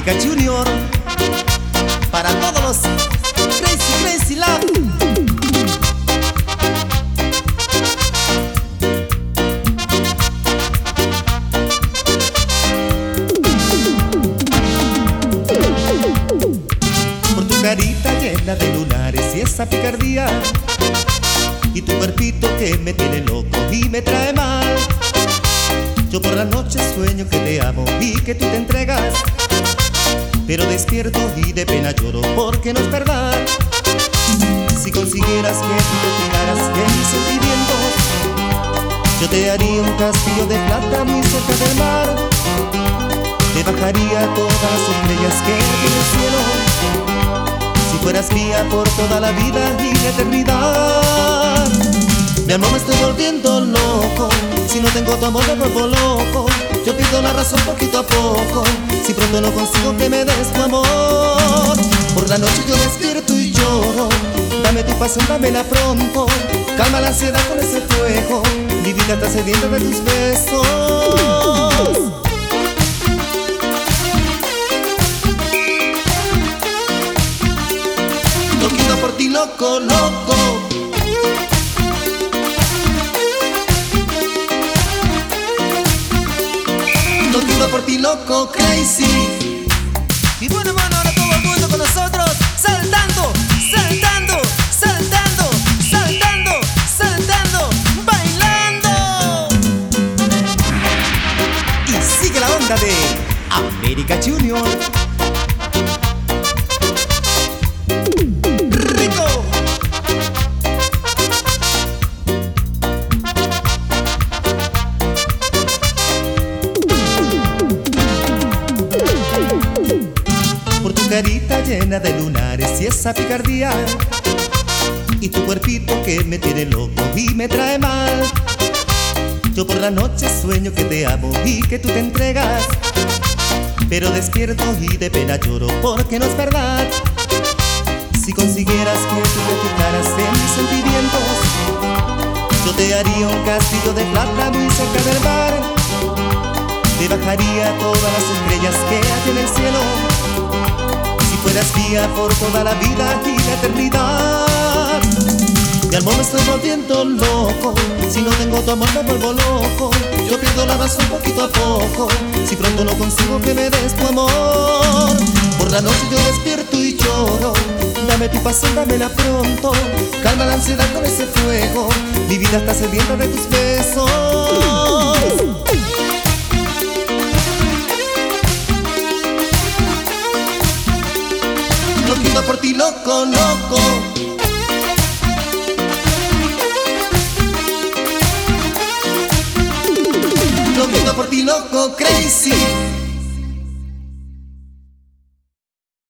América Junior, para todos los Crazy Love. Por tu carita llena de lunares y esa picardía, y tu cuerpito que me tiene loco y me trae mal. Yo por la noche sueño que te amo y que tú te entregas, pero despierto y de pena lloro porque no es verdad. Si consiguieras que tú te fijaras en mis sentimientos, yo te haría un castillo de plata muy cerca del mar. Te bajaría todas las estrellas que hay en el cielo, si fueras mía por toda la vida y la eternidad. Mi amor, me estoy volviendo loco, si no tengo tu amor me vuelvo loco. Yo pido la razón poquito a poco, si pronto no consigo que me des tu amor. Por la noche yo despierto y lloro, dame tu pasión, dámela pronto. Calma la ansiedad con ese fuego, mi vida está sedienta de tus besos. Loquito por ti, loco, loco. Loquito por ti, loco, crazy. Y bueno, hermano, ahora todo el mundo con nosotros, saltando, saltando, saltando, saltando, saltando, bailando. Y sigue la onda de América Junior. ¡Rico! Por tu carita llena de lunares y esa picardía, y tu cuerpito que me tiene loco y me trae mal. Yo por la noche sueño que te amo y que tú te entregas, pero despierto y de pena lloro porque no es verdad. Si consiguieras que tú te fijaras en mis sentimientos, yo te haría un castillo de plata muy cerca del mar. Te bajaría todas las estrellas que hay en el cielo, si fueras mía por toda la vida y la eternidad. Mi amor, me estoy volviendo loco, si no tengo tu amor me vuelvo loco. Yo pierdo la razón poquito a poco, si pronto no consigo que me des tu amor. Por la noche yo despierto y lloro, dame tu pasión, dámela pronto. Calma la ansiedad con ese fuego, mi vida está sedienta de tus besos. Loquito por ti, loco, loco. Loquito por ti, loco, crazy.